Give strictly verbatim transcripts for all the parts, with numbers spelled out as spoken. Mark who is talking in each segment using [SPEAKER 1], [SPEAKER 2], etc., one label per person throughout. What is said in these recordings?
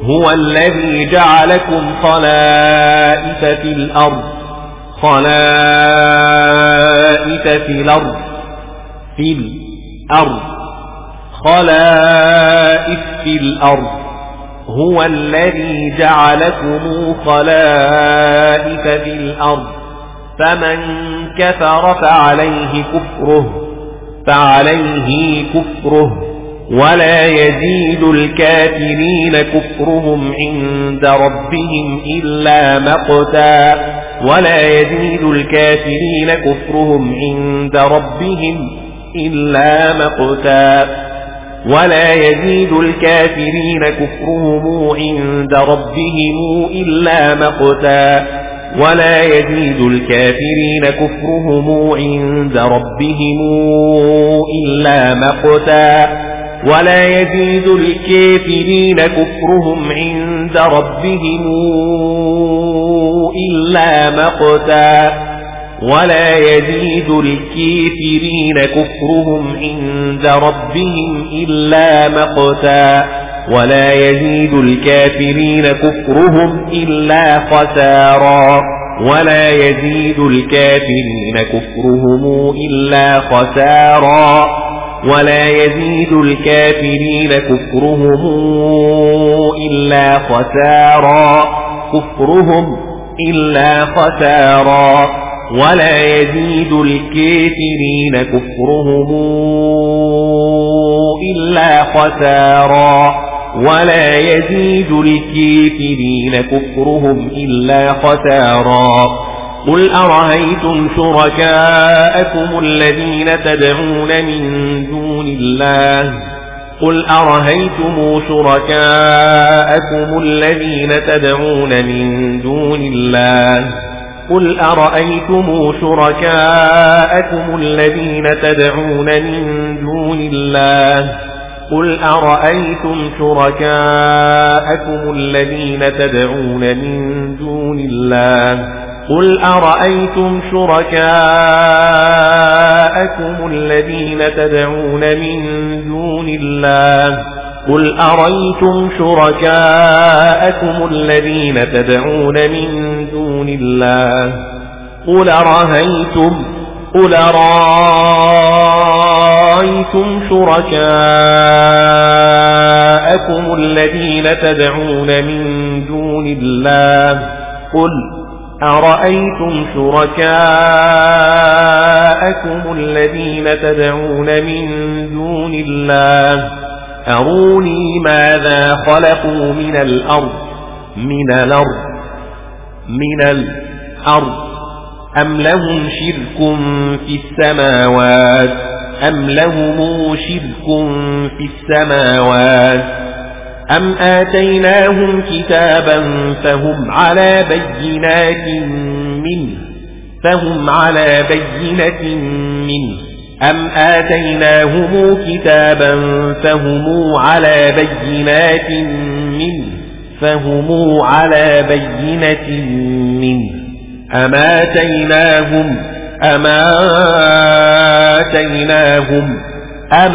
[SPEAKER 1] هو الذي جعلكم خلائف في الأرض خلائف في الأرض في الأرض خلائف في الأرض هو الذي جعلكم خلائف في الأرض فمن كفر فعليه كفره فعليه كفره ولا يزيد الكافرين كفرهم عند ربهم إلا مقتا ولا يزيد الكافرين كفرهم عند ربهم إلا مقتا ولا يزيد الكافرين كفرهم عند ربهم إلا مقتا ولا يزيد الكافرين كفرهم عند ربهم إلا مقتا ولا يزيد الكافرين كفرهم عند ربهم إلا مقتا ولا يزيد الكافرين كفرهم عند ربهم إلا مقتا ولا يزيد الكافرين كفرهم إلا خسارا ولا يزيد الكافرين كفرهم إلا خسارا ولا يزيد الكافرين كفرهم إلا خسارا كفرهم إلا خسارا ولا يزيد الكافرين كفرهم إلا خسارا ولا يزيد الكافرين كفرهم إلا خسارا قل أرأيتم شركاءكم الذين تدعون من دون الله قل أرأيتم شركاءكم الذين تدعون من دون الله قل أرأيتم شركاءكم الذين تدعون من دون الله قل أرأيتم شركاءكم الذين تدعون من دون الله قل أرأيتم شركاءكم الذين تدعون من دون الله قل أرأيتم شركاءكم الذين تدعون من دون الله قل أرأيتم قل أرأيتم شركاءكم الذين تدعون من دون الله قل أرأيتم شركاءكم الذين تدعون من دون الله أروني ماذا خلقوا من الأرض من الأرض من الأرض أم لهم شرك في السماوات أم لهم شرك في السماوات أم آتيناهم كتابا فهم على بينات منه فهم على بينة منه أم آتيناهم كتابا فهم على بينات منه فهم على بينة منه أم آتيناهم أم آتيناهم أم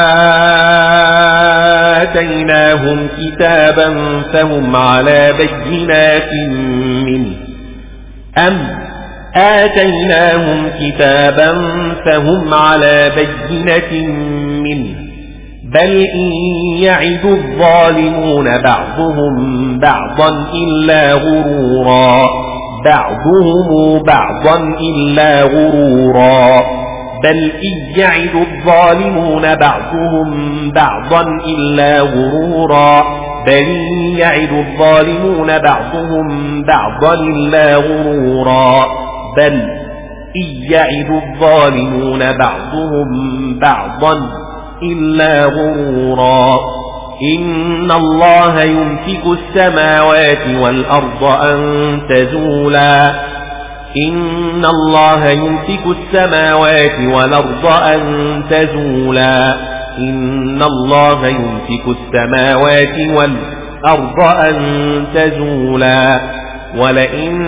[SPEAKER 1] آتيناهم كتابا فهم على بينات منه أم آتيناهم كتابا فهم على بينة منه بل إن يعد الظالمون بعضهم بعضا إلا غرورا بعضهم بعضا إلا غرورا بل إن يعد الظالمون بعضهم بعضا إلا غرورا بل يعد الظالمون بعضهم بعضا إلا غرورا بل إن يعد الظالمون بعضهم بعضا إلا غرورا إن الله يمسك السماوات والأرض أن تزولا إن الله يمسك السماوات والأرض أن تزولا إن الله يمسك السماوات والأرض أن تزولا ولئن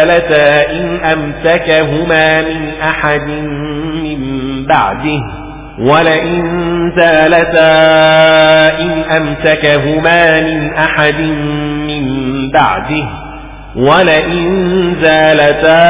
[SPEAKER 1] زالتا إن أمسكهما من أحد من بعده ولئن زالتا إن أمسكهما من أحد من بعده ولئن زالتا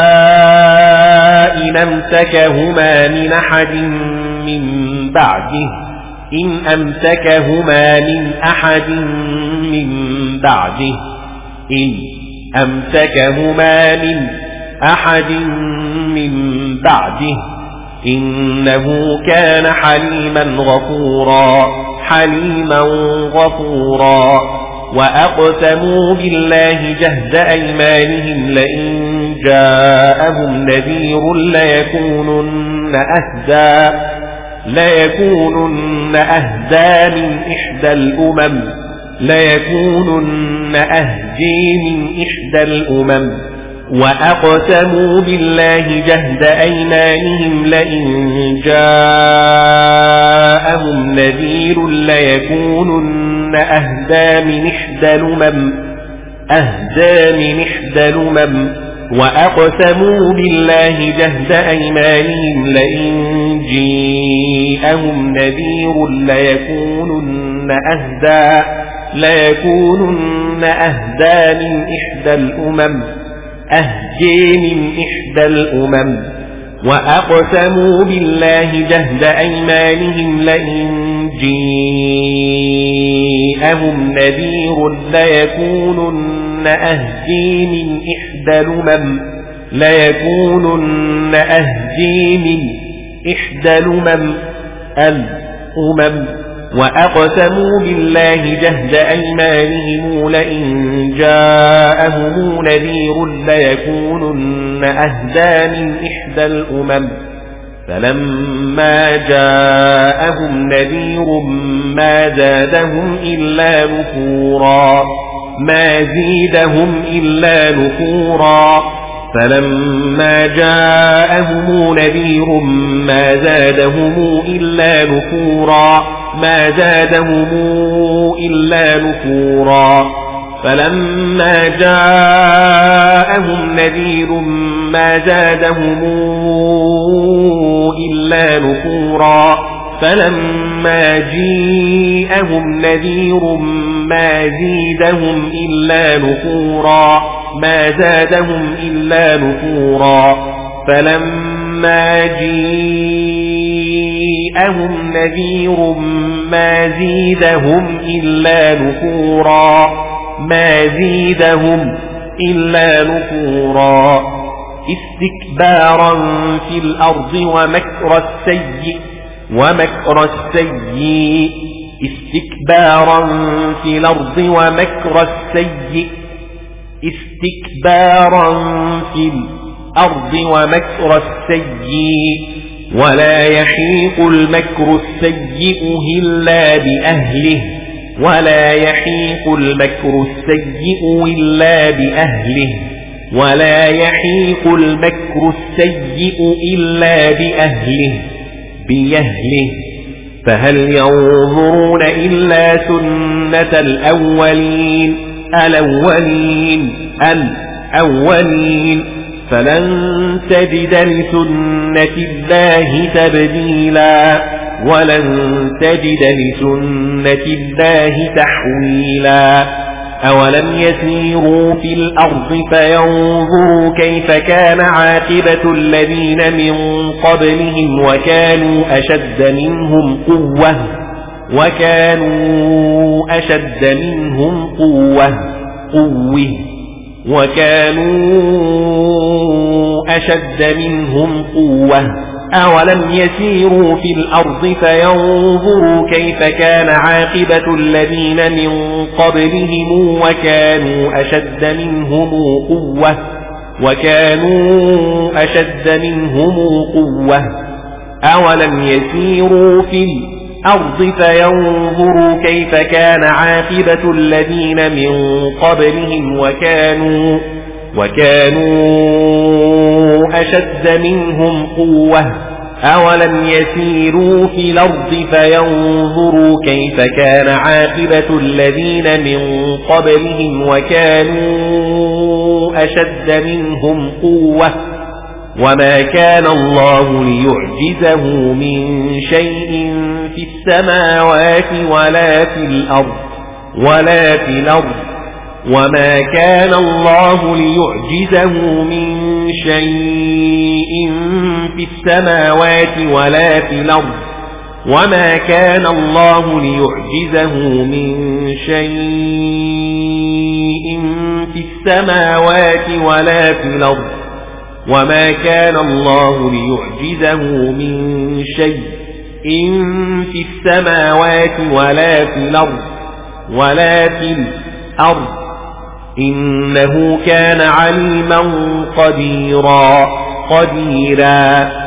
[SPEAKER 1] إن أمسكهما من أحد من بعده إن أمسكهما من أحد من بعده إن أمسكهما من أحد من بعده إنه كان حليما غفورا حليما غفورا وأقسموا بالله جهد أيمانهم لئن جاءهم نذير ليكونن أهدى ليكونن أهدى من إحدى الأمم ليكونن أهدي من إحدى الأمم وأقسموا بالله جهد أيمانهم لئن جاءهم نذير ليكونن أهدى من إحدى الأمم أهدى من إحدى الأمم وأقسموا بالله جهد أيمانهم لئن جاءهم نذير ليكونن أهدى ليكونن أهدى من إحدى الأمم أهدي من إحدى الأمم وأقسموا بالله جهد أيمانهم لئن جاءهم نذير ليكونن أهدي من إحدى الأمم ليكونن أهدي من إحدى الأمم الأمم وأقسموا بالله جهد أيمانهم لئن جاءهم نذير ليكونن أهدى من إحدى الأمم فلما جاءهم نذير ما زادهم إلا نفورا ما زيدهم إلا نفورا فلما جاءهم نذير ما زادهم إلا نفورا ما زادهم إلا نفورا فلما جاءهم نذير ما زادهم إلا نفورا فلما جاءهم نذير ما زيدهم إلا نفورا ما زادهم إلا نفورا فلما جاءهم نذير ما زيدهم إلا نفورا ما زيدهم إلا نفورا استكبارا في الأرض ومكر السيء ومكر السيء استكبارا في الأرض ومكر السيء استكبارا في الأرض ومكر السيء ولا يحيق المكر السيء إلا بأهله ولا يحيق المكر السيء إلا بأهله ولا يحيق المكر السيء إلا بأهله بأهله فهل ينظرون إلا سنة الأولين الأولين الأولين فلن تجد لسنة الله تبديلا ولن تجد لسنة الله تحويلا أولم يسيروا في الأرض فينظروا كيف كان عاقبة الذين من قبلهم وكانوا أشد منهم قوة وكانوا أشد منهم قوة قوة وكانوا أشد منهم قوة أولم يسيروا في الأرض فينظروا كيف كان عاقبة الذين من قبلهم وكانوا أشد منهم قوة وكانوا أشد منهم قوة أولم يسيروا في الأرض فينظروا كيف كان عاقبة الذين من قبلهم وكانوا وكانوا أشد منهم قوة أولم يسيروا في الأرض فينظروا كيف كان عاقبة الذين من قبلهم وكانوا أشد منهم قوة وما كان الله ليعجزه من شيء في السماوات ولا في الأرض ولا في الأرض وما كان الله ليعجزه من شيء في السماوات ولا في الأرض وما كان الله ليعجزه من شيء في السماوات ولا في الأرض وما كان الله ليعجزه من شيء في السماوات ولا في الأرض ولا في الأرض إنه كان عليما قديرا قديرا